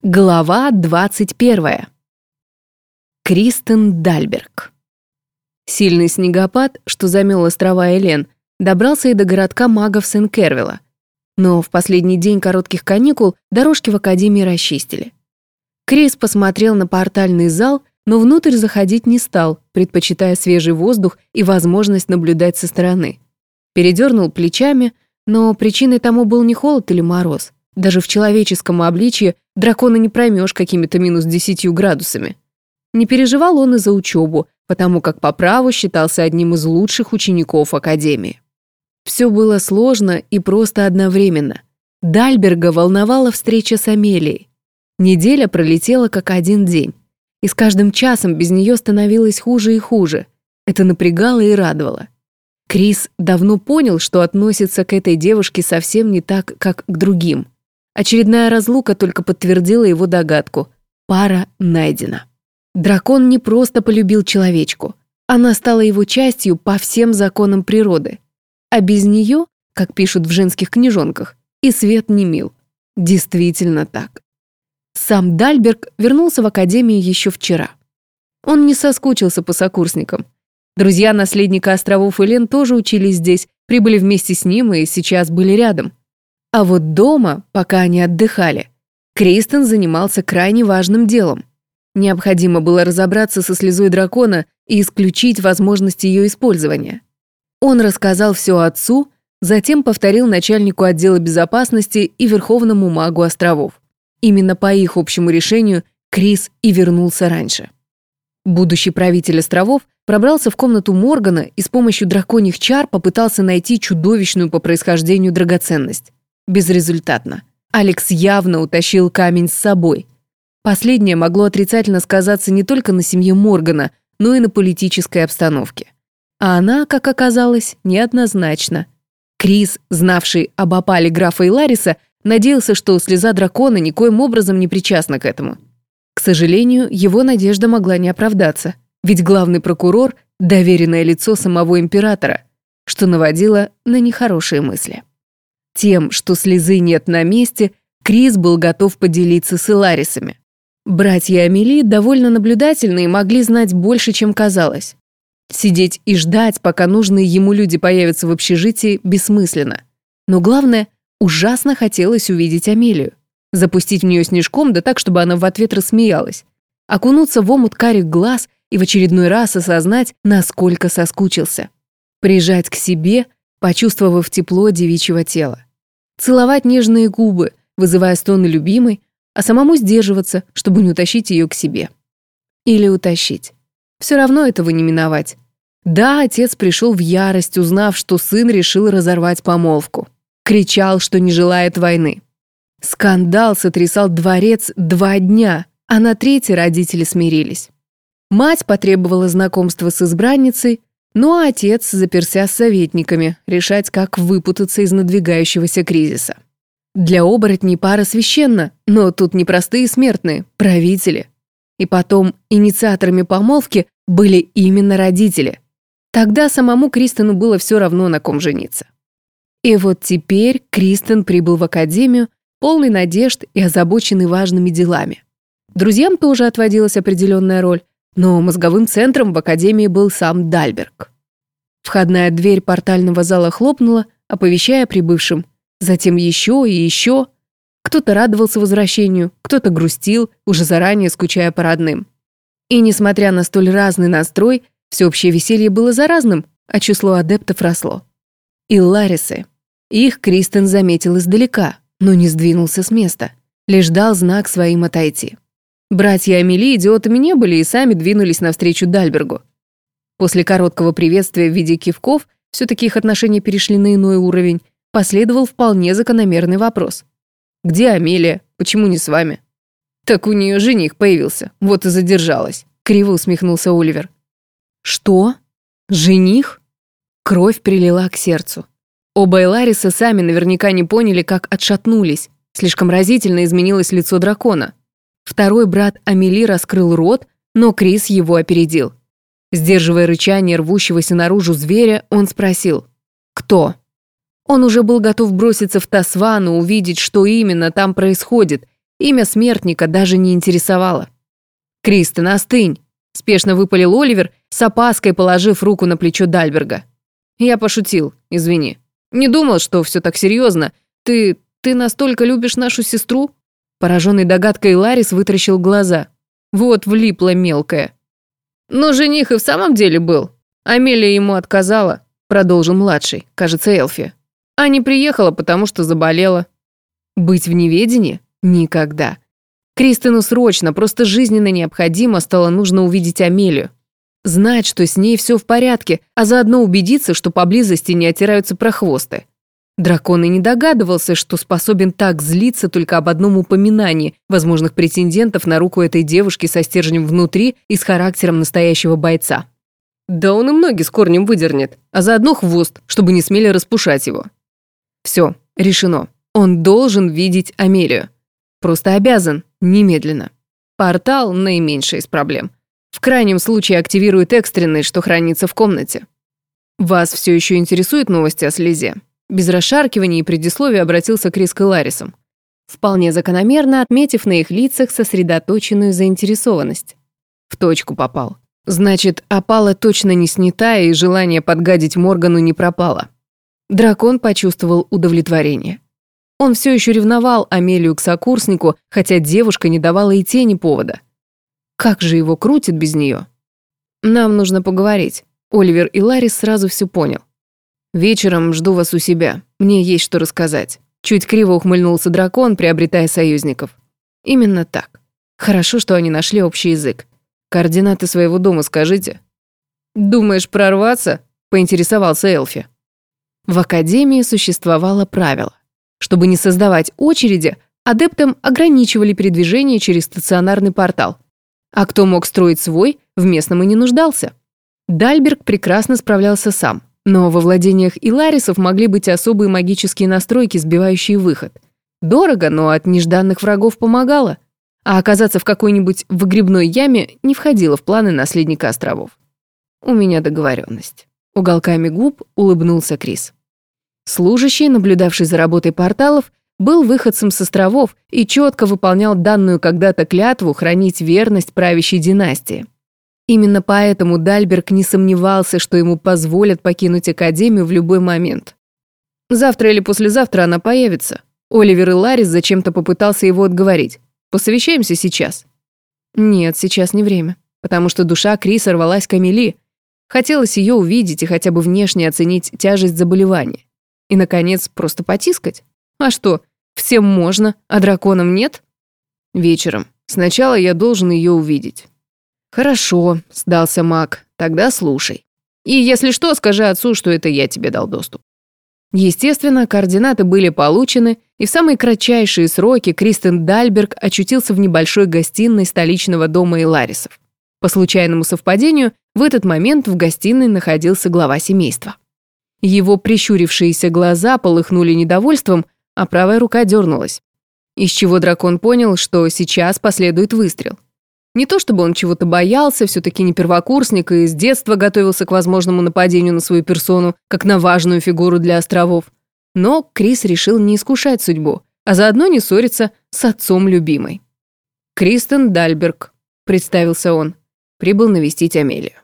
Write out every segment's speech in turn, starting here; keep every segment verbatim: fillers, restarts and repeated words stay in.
Глава двадцать первая. Кристен Дальберг. Сильный снегопад, что замел острова Элен, добрался и до городка магов Сен-Кервилла. Но в последний день коротких каникул дорожки в академии расчистили. Крис посмотрел на портальный зал, но внутрь заходить не стал, предпочитая свежий воздух и возможность наблюдать со стороны. Передернул плечами, но причиной тому был не холод или мороз. Даже в человеческом обличье дракона не проймешь какими-то минус десятью градусами. Не переживал он и за учебу, потому как по праву считался одним из лучших учеников Академии. Все было сложно и просто одновременно. Дальберга волновала встреча с Амелией. Неделя пролетела как один день. И с каждым часом без нее становилось хуже и хуже. Это напрягало и радовало. Крис давно понял, что относится к этой девушке совсем не так, как к другим. Очередная разлука только подтвердила его догадку. Пара найдена. Дракон не просто полюбил человечку. Она стала его частью по всем законам природы. А без нее, как пишут в женских книжонках, и свет не мил. Действительно так. Сам Дальберг вернулся в академию еще вчера. Он не соскучился по сокурсникам. Друзья наследника островов Элен тоже учились здесь, прибыли вместе с ним и сейчас были рядом. А вот дома, пока они отдыхали, Кристен занимался крайне важным делом. Необходимо было разобраться со слезой дракона и исключить возможность ее использования. Он рассказал все отцу, затем повторил начальнику отдела безопасности и верховному магу островов. Именно по их общему решению Крис и вернулся раньше. Будущий правитель островов пробрался в комнату Моргана и с помощью драконьих чар попытался найти чудовищную по происхождению драгоценность. Безрезультатно. Алекс явно утащил камень с собой. Последнее могло отрицательно сказаться не только на семье Моргана, но и на политической обстановке. А она, как оказалось, неоднозначна. Крис, знавший об опале графа Илариса, надеялся, что слеза дракона никоим образом не причастна к этому. К сожалению, его надежда могла не оправдаться, ведь главный прокурор – доверенное лицо самого императора, что наводило на нехорошие мысли. Тем, что слезы нет на месте, Крис был готов поделиться с Иларисами. Братья Амели довольно наблюдательные и могли знать больше, чем казалось. Сидеть и ждать, пока нужные ему люди появятся в общежитии, бессмысленно. Но главное, ужасно хотелось увидеть Амелию. Запустить в нее снежком, да так, чтобы она в ответ рассмеялась. Окунуться в омут карих глаз и в очередной раз осознать, насколько соскучился. Прижать к себе, почувствовав тепло девичьего тела. Целовать нежные губы, вызывая стоны любимой, а самому сдерживаться, чтобы не утащить ее к себе. Или утащить. Все равно этого не миновать. Да, отец пришел в ярость, узнав, что сын решил разорвать помолвку. Кричал, что не желает войны. Скандал сотрясал дворец два дня, а на третий родители смирились. Мать потребовала знакомства с избранницей, ну а отец заперся с советниками, решать, как выпутаться из надвигающегося кризиса. Для оборотней пара священна, но тут не простые смертные, правители. И потом инициаторами помолвки были именно родители. Тогда самому Кристену было все равно, на ком жениться. И вот теперь Кристен прибыл в академию, полный надежд и озабоченный важными делами. Друзьям тоже отводилась определенная роль, но мозговым центром в академии был сам Дальберг. Входная дверь портального зала хлопнула, оповещая прибывшим. Затем еще и еще. Кто-то радовался возвращению, кто-то грустил, уже заранее скучая по родным. И несмотря на столь разный настрой, всеобщее веселье было заразным, а число адептов росло. Илларисы. Их Кристен заметил издалека, но не сдвинулся с места, лишь дал знак своим отойти. Братья Амели идиотами не были и сами двинулись навстречу Дальбергу. После короткого приветствия в виде кивков, все-таки их отношения перешли на иной уровень, последовал вполне закономерный вопрос. «Где Амелия? Почему не с вами?» «Так у нее жених появился, вот и задержалась», — криво усмехнулся Оливер. «Что? Жених?» Кровь прилила к сердцу. Оба Элариса сами наверняка не поняли, как отшатнулись. Слишком разительно изменилось лицо дракона. Второй брат Амели раскрыл рот, но Крис его опередил. Сдерживая рычание рвущегося наружу зверя, он спросил: «Кто?». Он уже был готов броситься в Тасвану, увидеть, что именно там происходит, Имя смертника даже не интересовало. «Кристен, остынь!» – спешно выпалил Оливер, с опаской положив руку на плечо Дальберга. «Я пошутил, извини. Не думал, что все так серьезно. Ты... ты настолько любишь нашу сестру?» Пораженный догадкой Ларис вытаращил глаза. «Вот влипла мелкая». «Но жених и в самом деле был. Амелия ему отказала», – продолжил младший, кажется, Элфи. «А не приехала, потому что заболела». Быть в неведении? Никогда. Кристену срочно, просто жизненно необходимо стало нужно увидеть Амелию. Знать, что с ней все в порядке, а заодно убедиться, что поблизости не отираются прохвосты. Дракон и не догадывался, что способен так злиться только об одном упоминании возможных претендентов на руку этой девушки со стержнем внутри и с характером настоящего бойца. Да он и ноги с корнем выдернет, а заодно хвост, чтобы не смели распушать его. Все, решено. Он должен видеть Амелию. Просто обязан, немедленно. Портал – наименьшая из проблем. В крайнем случае активирует экстренный, что хранится в комнате. Вас все еще интересуют новости о слезе? Без расшаркиваний и предисловия обратился Крис к Ларисам, вполне закономерно отметив на их лицах сосредоточенную заинтересованность. В точку попал. Значит, опала точно не снята, и желание подгадить Моргану не пропало. Дракон почувствовал удовлетворение. Он все еще ревновал Амелию к сокурснику, хотя девушка не давала и тени повода. Как же его крутит без нее? Нам нужно поговорить. Оливер и Ларис сразу все понял. Вечером жду вас у себя. Мне есть что рассказать. Чуть криво ухмыльнулся дракон, приобретая союзников. Именно так. Хорошо, что они нашли общий язык. Координаты своего дома скажите. Думаешь прорваться? Поинтересовался Элфи. В академии существовало правило. Чтобы не создавать очереди, адептам ограничивали передвижение через стационарный портал. А кто мог строить свой, в местном и не нуждался. Дальберг прекрасно справлялся сам, но во владениях Иларисов могли быть особые магические настройки, сбивающие выход. Дорого, но от нежданных врагов помогало. А оказаться в какой-нибудь выгребной яме не входило в планы наследника островов. «У меня договоренность». Уголками губ улыбнулся Крис. Служащий, наблюдавший за работой порталов, был выходцем с островов и четко выполнял данную когда-то клятву хранить верность правящей династии. Именно поэтому Дальберг не сомневался, что ему позволят покинуть Академию в любой момент. Завтра или послезавтра она появится. Оливер и Ларис зачем-то попытался его отговорить. Посовещаемся сейчас. Нет, сейчас не время, потому что душа Криса рвалась к Амели. Хотелось ее увидеть и хотя бы внешне оценить тяжесть заболевания. И, наконец, просто потискать. А что, всем можно, а драконам нет? Вечером. Сначала я должен ее увидеть. Хорошо, сдался маг. Тогда слушай. И если что, скажи отцу, что это я тебе дал доступ. Естественно, координаты были получены, и в самые кратчайшие сроки Кристен Дальберг очутился в небольшой гостиной столичного дома Иларисов. По случайному совпадению, в этот момент в гостиной находился глава семейства. Его прищурившиеся глаза полыхнули недовольством, а правая рука дернулась. Из чего дракон понял, что сейчас последует выстрел. Не то чтобы он чего-то боялся, все-таки не первокурсник и с детства готовился к возможному нападению на свою персону, как на важную фигуру для островов. Но Крис решил не искушать судьбу, а заодно не ссориться с отцом любимой. «Кристен Дальберг», — представился он, прибыл навестить Амелию.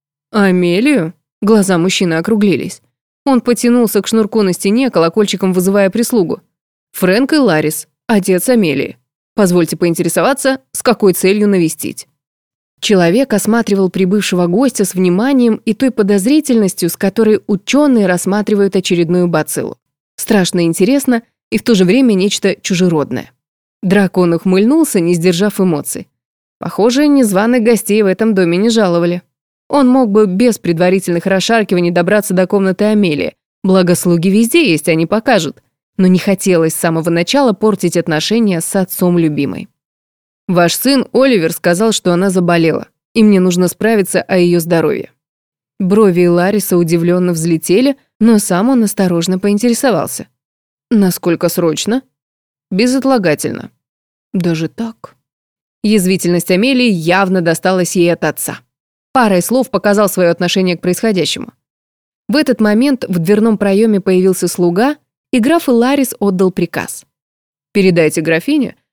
«Амелию?» — глаза мужчины округлились. Он потянулся к шнурку на стене, колокольчиком вызывая прислугу. «Фрэнк и Ларис, отец Амелии. Позвольте поинтересоваться, с какой целью навестить?» Человек осматривал прибывшего гостя с вниманием и той подозрительностью, с которой ученые рассматривают очередную бациллу. Страшно интересно и в то же время нечто чужеродное. Дракон ухмыльнулся, не сдержав эмоций. Похоже, незваных гостей в этом доме не жаловали. Он мог бы без предварительных расшаркиваний добраться до комнаты Амелии, благо слуги везде есть, они покажут. Но не хотелось с самого начала портить отношения с отцом любимой. «Ваш сын Оливер сказал, что она заболела, и мне нужно справиться о ее здоровье». Брови Лариса удивленно взлетели, но сам он осторожно поинтересовался. «Насколько срочно?» «Безотлагательно». «Даже так?» Язвительность Амелии явно досталась ей от отца. Парой слов показал свое отношение к происходящему. В этот момент в дверном проеме появился слуга, и граф Ларис отдал приказ. «Передайте графине,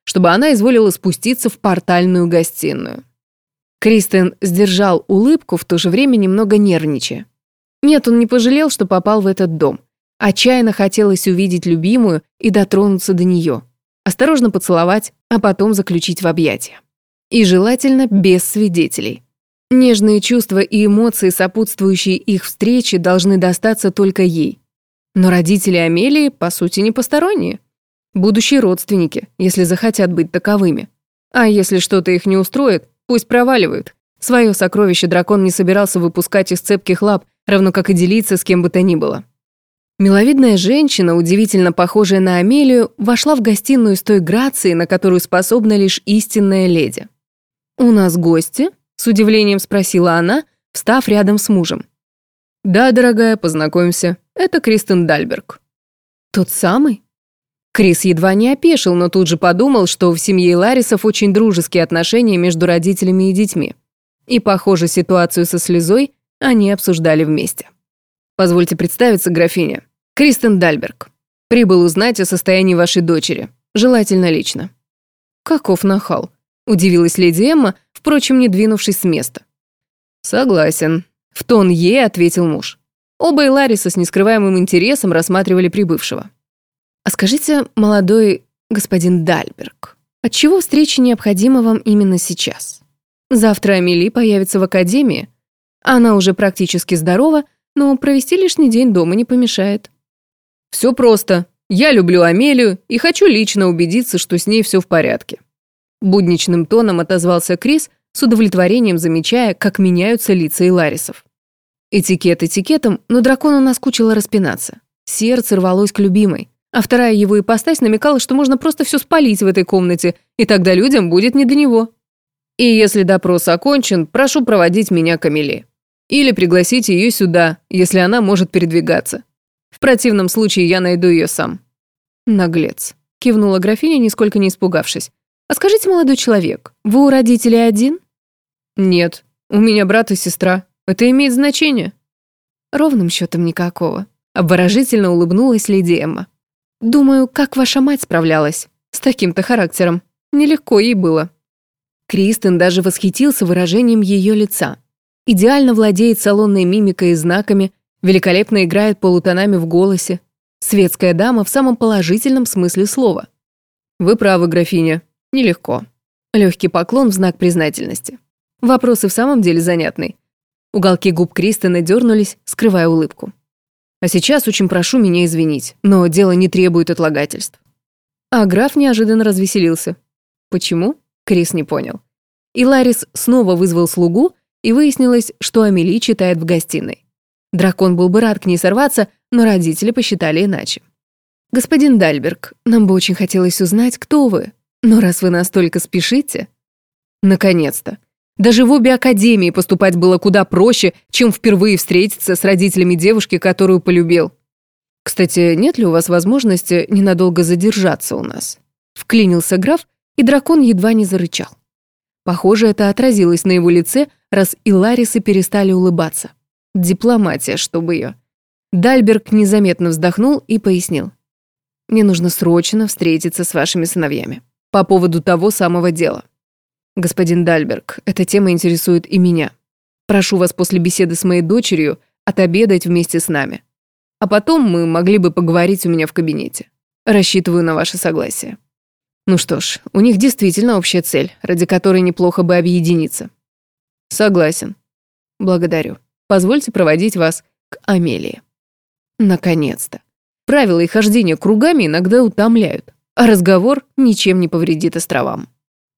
чтобы она изволила спуститься в портальную гостиную. Кристен сдержал улыбку, в то же время немного нервничая. Нет, он не пожалел, что попал в этот дом. Отчаянно хотелось увидеть любимую и дотронуться до нее, осторожно поцеловать, а потом заключить в объятия. И желательно без свидетелей. Нежные чувства и эмоции, сопутствующие их встрече, должны достаться только ей. Но родители Амелии, по сути, не посторонние. Будущие родственники, если захотят быть таковыми. А если что-то их не устроит, пусть проваливают. Свое сокровище дракон не собирался выпускать из цепких лап, равно как и делиться с кем бы то ни было. Миловидная женщина, удивительно похожая на Амелию, вошла в гостиную с той грацией, на которую способна лишь истинная леди. «У нас гости?» — с удивлением спросила она, встав рядом с мужем. «Да, дорогая, познакомься. Это Кристен Дальберг». «Тот самый?» Крис едва не опешил, но тут же подумал, что в семье Ларисов очень дружеские отношения между родителями и детьми. И, похоже, ситуацию со слезой они обсуждали вместе. «Позвольте представиться, графиня. Кристен Дальберг. Прибыл узнать о состоянии вашей дочери. Желательно лично». «Каков нахал», — удивилась леди Эмма, впрочем, не двинувшись с места. «Согласен», — в тон ей ответил муж. Оба и Лариса с нескрываемым интересом рассматривали прибывшего. «А скажите, молодой господин Дальберг, отчего встреча необходима вам именно сейчас? Завтра Амели появится в академии. Она уже практически здорова, но провести лишний день дома не помешает». «Все просто. Я люблю Амелию и хочу лично убедиться, что с ней все в порядке». Будничным тоном отозвался Крис, с удовлетворением замечая, как меняются лица и Ларисов. Этикет этикетом, но дракону наскучило распинаться. Сердце рвалось к любимой, а вторая его ипостась намекала, что можно просто все спалить в этой комнате, и тогда людям будет не до него. «И если допрос окончен, прошу проводить меня к Амели. Или пригласите ее сюда, если она может передвигаться. В противном случае я найду ее сам». «Наглец», — кивнула графиня, нисколько не испугавшись. «А скажите, молодой человек, вы у родителей один?» «Нет, у меня брат и сестра. Это имеет значение?» «Ровным счетом никакого», — обворожительно улыбнулась леди Эмма. «Думаю, как ваша мать справлялась с таким-то характером. Нелегко ей было». Кристен даже восхитился выражением ее лица. Идеально владеет салонной мимикой и знаками, великолепно играет полутонами в голосе. Светская дама в самом положительном смысле слова. «Вы правы, графиня. Нелегко». Легкий поклон в знак признательности. Вопрос и в самом деле занятный. Уголки губ Кристена дернулись, скрывая улыбку. «А сейчас очень прошу меня извинить, но дело не требует отлагательств». А граф неожиданно развеселился. Почему? Крис не понял. И Ларис снова вызвал слугу, и выяснилось, что Амели читает в гостиной. Дракон был бы рад к ней сорваться, но родители посчитали иначе. «Господин Дальберг, нам бы очень хотелось узнать, кто вы, но раз вы настолько спешите...» Наконец-то. Даже в обе академии поступать было куда проще, чем впервые встретиться с родителями девушки, которую полюбил. «Кстати, нет ли у вас возможности ненадолго задержаться у нас?» Вклинился граф, и дракон едва не зарычал. Похоже, это отразилось на его лице, раз и Ларисы перестали улыбаться. Дипломатия, чтобы ее. Дальберг незаметно вздохнул и пояснил. «Мне нужно срочно встретиться с вашими сыновьями. По поводу того самого дела. Господин Дальберг, эта тема интересует и меня. Прошу вас после беседы с моей дочерью отобедать вместе с нами. А потом мы могли бы поговорить у меня в кабинете. Рассчитываю на ваше согласие». Ну что ж, у них действительно общая цель, ради которой неплохо бы объединиться. Согласен. Благодарю. Позвольте проводить вас к Амелии. Наконец-то. Правила и хождение кругами иногда утомляют, а разговор ничем не повредит островам.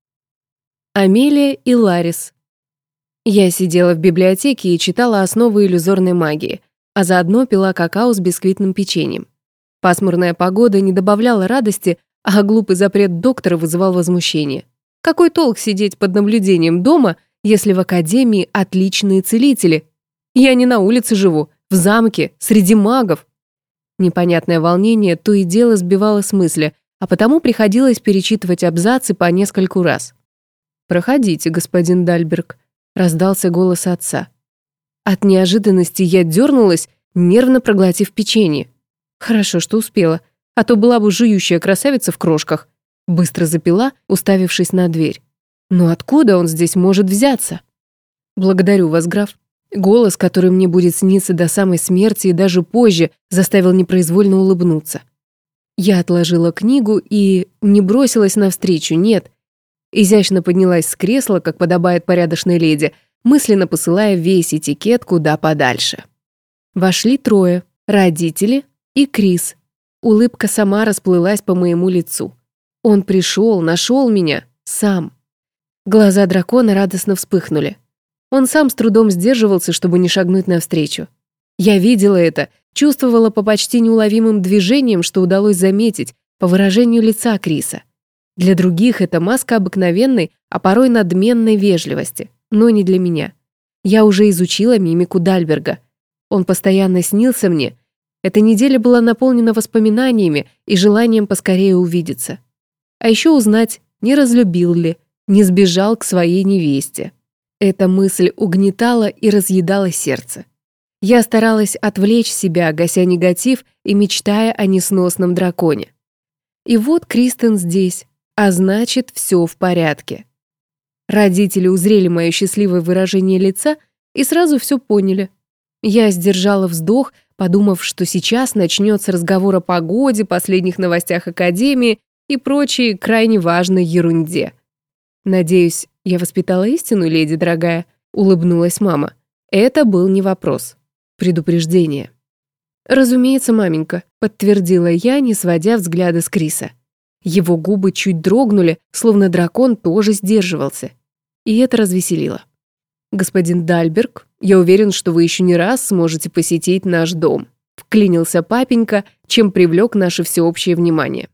Амелия и Ларис. Я сидела в библиотеке и читала основы иллюзорной магии, а заодно пила какао с бисквитным печеньем. Пасмурная погода не добавляла радости, а глупый запрет доктора вызывал возмущение. Какой толк сидеть под наблюдением дома, если в академии отличные целители? Я не на улице живу, в замке, среди магов. Непонятное волнение то и дело сбивало с мысли, а потому приходилось перечитывать абзацы по нескольку раз. «Проходите, господин Дальберг», — раздался голос отца. От неожиданности я дернулась, нервно проглотив печенье. Хорошо, что успела, а то была бы жующая красавица в крошках. Быстро запила, уставившись на дверь. Но откуда он здесь может взяться? Благодарю вас, граф. Голос, который мне будет сниться до самой смерти и даже позже, заставил непроизвольно улыбнуться. Я отложила книгу и не бросилась навстречу, нет. Изящно поднялась с кресла, как подобает порядочной леди, мысленно посылая весь этикет куда подальше. Вошли трое — родители и Крис. Улыбка сама расплылась по моему лицу. Он пришел, нашел меня, сам. Глаза дракона радостно вспыхнули. Он сам с трудом сдерживался, чтобы не шагнуть навстречу. Я видела это, чувствовала по почти неуловимым движениям, что удалось заметить, по выражению лица Криса. Для других это маска обыкновенной, а порой надменной вежливости, но не для меня. Я уже изучила мимику Дальберга. Он постоянно снился мне. Эта неделя была наполнена воспоминаниями и желанием поскорее увидеться. А еще узнать, не разлюбил ли, не сбежал к своей невесте. Эта мысль угнетала и разъедала сердце. Я старалась отвлечь себя, гася негатив и мечтая о несносном драконе. И вот Кристен здесь, а значит, все в порядке. Родители узрели мое счастливое выражение лица и сразу все поняли. Я сдержала вздох, подумав, что сейчас начнется разговор о погоде, последних новостях Академии и прочей крайне важной ерунде. «Надеюсь, я воспитала истину, леди дорогая», — улыбнулась мама. Это был не вопрос. Предупреждение. «Разумеется, маменька», — подтвердила я, не сводя взгляда с Криса. Его губы чуть дрогнули, словно дракон тоже сдерживался. И это развеселило. «Господин Дальберг, я уверен, что вы еще не раз сможете посетить наш дом», — вклинился папенька, чем привлек наше всеобщее внимание.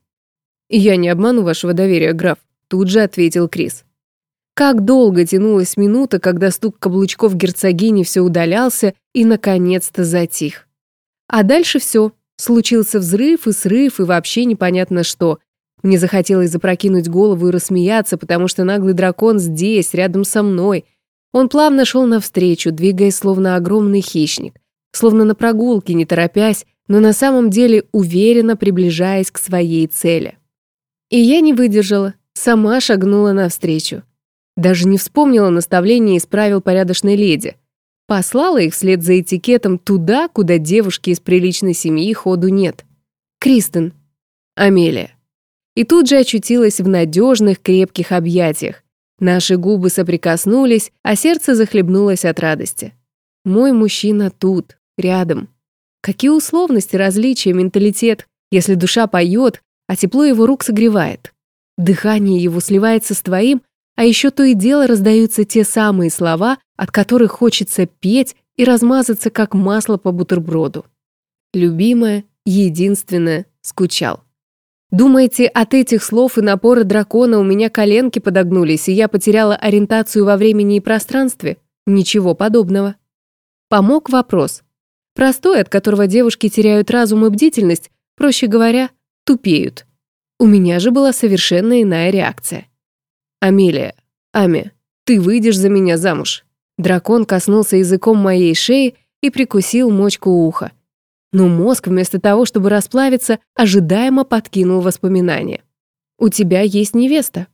«Я не обману вашего доверия, граф», — тут же ответил Крис. Как долго тянулась минута, когда стук каблучков герцогини все удалялся и, наконец-то, затих. А дальше все. Случился взрыв и срыв, и вообще непонятно что. Мне захотелось запрокинуть голову и рассмеяться, потому что наглый дракон здесь, рядом со мной. Он плавно шел навстречу, двигаясь словно огромный хищник, словно на прогулке, не торопясь, но на самом деле уверенно приближаясь к своей цели. И я не выдержала, сама шагнула навстречу. Даже не вспомнила наставления из правил порядочной леди. Послала их вслед за этикетом туда, куда девушки из приличной семьи ходу нет. Кристен. Амелия. И тут же очутилась в надежных, крепких объятиях. Наши губы соприкоснулись, а сердце захлебнулось от радости. Мой мужчина тут, рядом. Какие условности, различия, менталитет, если душа поет, а тепло его рук согревает. Дыхание его сливается с твоим, а еще то и дело раздаются те самые слова, от которых хочется петь и размазаться, как масло по бутерброду. Любимая, единственная, скучал. Думаете, от этих слов и напора дракона у меня коленки подогнулись, и я потеряла ориентацию во времени и пространстве? Ничего подобного. Помог вопрос. Простой, от которого девушки теряют разум и бдительность, проще говоря, тупеют. У меня же была совершенно иная реакция. «Амелия, Ами, ты выйдешь за меня замуж». Дракон коснулся языком моей шеи и прикусил мочку уха. Но мозг, вместо того, чтобы расплавиться, ожидаемо подкинул воспоминания. «У тебя есть невеста».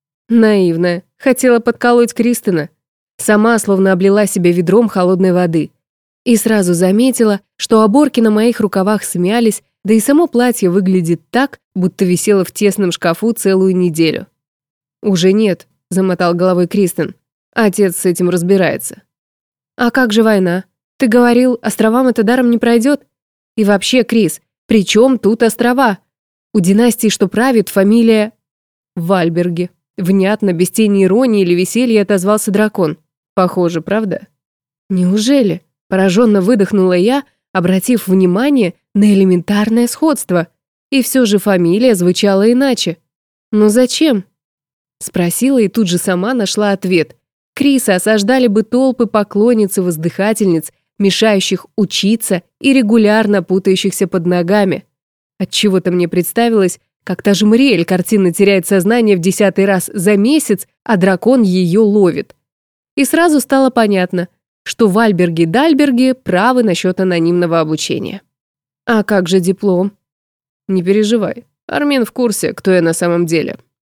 Наивная, хотела подколоть Кристена. Сама словно облила себя ведром холодной воды. И сразу заметила, что оборки на моих рукавах смялись, да и само платье выглядит так, будто висело в тесном шкафу целую неделю. «Уже нет», — замотал головой Кристен. «Отец с этим разбирается». «А как же война? Ты говорил, островам это даром не пройдет? И вообще, Крис, при чем тут острова? У династии, что правит, фамилия...» «Вальберги». Внятно, без тени иронии или веселья отозвался дракон. «Похоже, правда?» «Неужели?» — пораженно выдохнула я, обратив внимание на элементарное сходство. И все же фамилия звучала иначе. «Но зачем?» Спросила и тут же сама нашла ответ. Криса осаждали бы толпы поклонниц и воздыхательниц, мешающих учиться и регулярно путающихся под ногами. Отчего-то мне представилось, как та же Мариэль картинно теряет сознание в десятый раз за месяц, а дракон ее ловит. И сразу стало понятно, что Вальберги-Дальберги правы насчет анонимного обучения. «А как же диплом?» «Не переживай, Армен в курсе, кто я на самом деле»,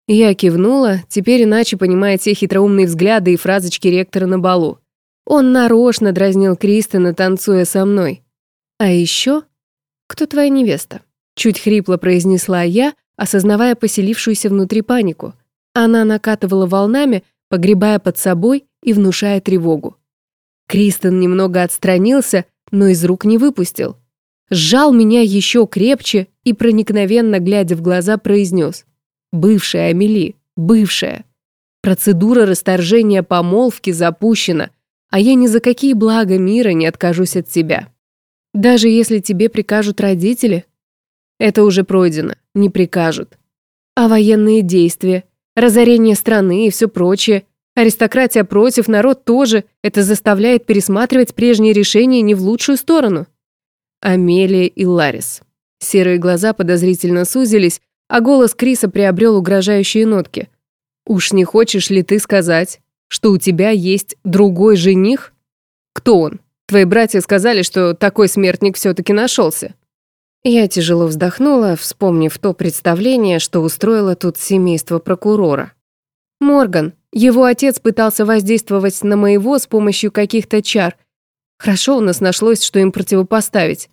Я кивнула, теперь иначе понимая те хитроумные взгляды и фразочки ректора на балу. Он нарочно дразнил Кристена, танцуя со мной. А еще, кто твоя невеста? Чуть хрипло произнесла я, осознавая поселившуюся внутри панику. Она накатывала волнами, погребая под собой и внушая тревогу. Кристен немного отстранился, но из рук не выпустил. Сжал меня еще крепче и, проникновенно глядя в глаза, произнес: «Бывшая Амели, бывшая. Процедура расторжения помолвки запущена, а я ни за какие блага мира не откажусь от тебя. Даже если тебе прикажут родители, это уже пройдено, не прикажут. А военные действия, разорение страны и все прочее, аристократия против, народ тоже, это заставляет пересматривать прежние решения не в лучшую сторону». Амелия и Ларис. Серые глаза подозрительно сузились, а голос Криса приобрел угрожающие нотки. «Уж не хочешь ли ты сказать, что у тебя есть другой жених? Кто он? Твои братья сказали, что такой смертник все-таки нашелся». Я тяжело вздохнула, вспомнив то представление, что устроило тут семейство прокурора. Морган, его отец пытался воздействовать на моего с помощью каких-то чар. Хорошо у нас нашлось, что им противопоставить.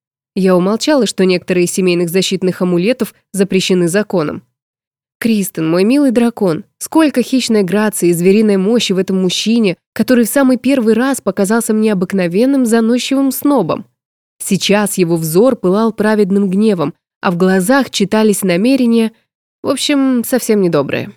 Я умолчала, что некоторые из семейных защитных амулетов запрещены законом. Кристен, мой милый дракон, сколько хищной грации и звериной мощи в этом мужчине, который в самый первый раз показался мне обыкновенным заносчивым снобом. Сейчас его взор пылал праведным гневом, а в глазах читались намерения, в общем, совсем недобрые.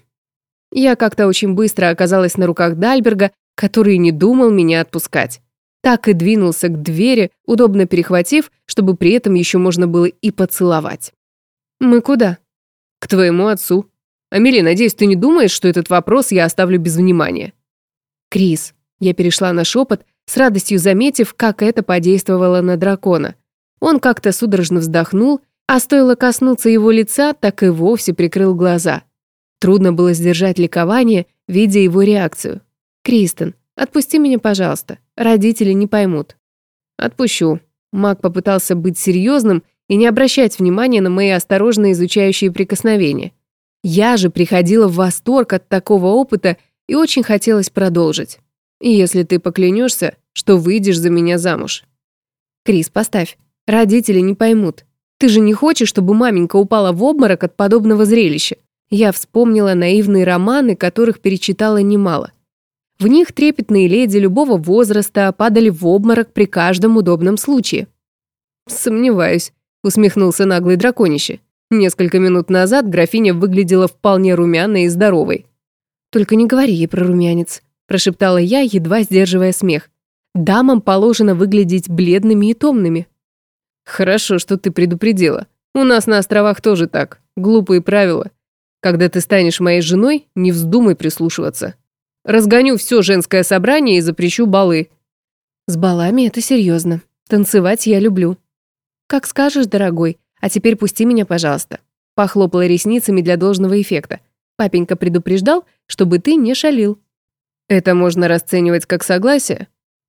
Я как-то очень быстро оказалась на руках Дальберга, который не думал меня отпускать. Так и двинулся к двери, удобно перехватив, чтобы при этом еще можно было и поцеловать. «Мы куда?» «К твоему отцу. Амели, надеюсь, ты не думаешь, что этот вопрос я оставлю без внимания?» «Крис», я перешла на шепот, с радостью заметив, как это подействовало на дракона. Он как-то судорожно вздохнул, а стоило коснуться его лица, так и вовсе прикрыл глаза. Трудно было сдержать ликование, видя его реакцию. «Кристен, отпусти меня, пожалуйста. Родители не поймут». «Отпущу». Маг попытался быть серьезным и не обращать внимания на мои осторожно изучающие прикосновения. Я же приходила в восторг от такого опыта и очень хотелось продолжить. «И если ты поклянешься, что выйдешь за меня замуж». «Крис, поставь. Родители не поймут. Ты же не хочешь, чтобы маменька упала в обморок от подобного зрелища?» Я вспомнила наивные романы, которых перечитала немало. В них трепетные леди любого возраста падали в обморок при каждом удобном случае. «Сомневаюсь», — усмехнулся наглый драконище. Несколько минут назад графиня выглядела вполне румяной и здоровой. «Только не говори ей про румянец», — прошептала я, едва сдерживая смех. «Дамам положено выглядеть бледными и томными». «Хорошо, что ты предупредила. У нас на островах тоже так. Глупые правила. Когда ты станешь моей женой, не вздумай прислушиваться. Разгоню все женское собрание и запрещу балы». «С балами это серьезно. Танцевать я люблю». «Как скажешь, дорогой. А теперь пусти меня, пожалуйста». Похлопала ресницами для должного эффекта. «Папенька предупреждал, чтобы ты не шалил». «Это можно расценивать как согласие?»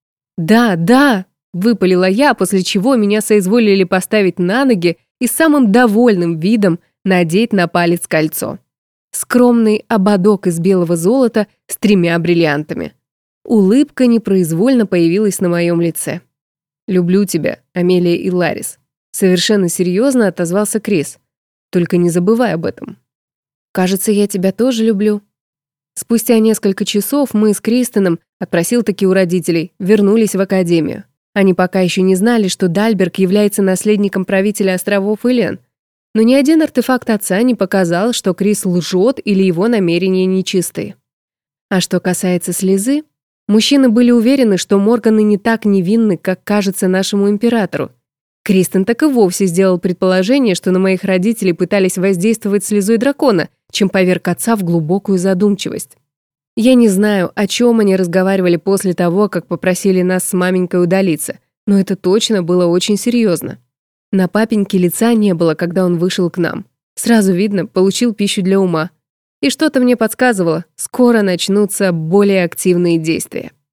«Да, да», — выпалила я, после чего меня соизволили поставить на ноги и самым довольным видом надеть на палец кольцо. Скромный ободок из белого золота с тремя бриллиантами. Улыбка непроизвольно появилась на моем лице. «Люблю тебя, Амелия и Ларис», — совершенно серьезно отозвался Крис. «Только не забывай об этом». «Кажется, я тебя тоже люблю». Спустя несколько часов мы с Кристеном, отпросил-таки у родителей, вернулись в академию. Они пока еще не знали, что Дальберг является наследником правителя островов Элен. Но ни один артефакт отца не показал, что Крис лжет или его намерения нечистые. А что касается слезы, мужчины были уверены, что Морганы не так невинны, как кажется нашему императору. Кристен так и вовсе сделал предположение, что на моих родителей пытались воздействовать слезой дракона, чем поверг отца в глубокую задумчивость. Я не знаю, о чем они разговаривали после того, как попросили нас с маменькой удалиться, но это точно было очень серьезно. На папеньке лица не было, когда он вышел к нам. Сразу видно, получил пищу для ума. И что-то мне подсказывало, скоро начнутся более активные действия.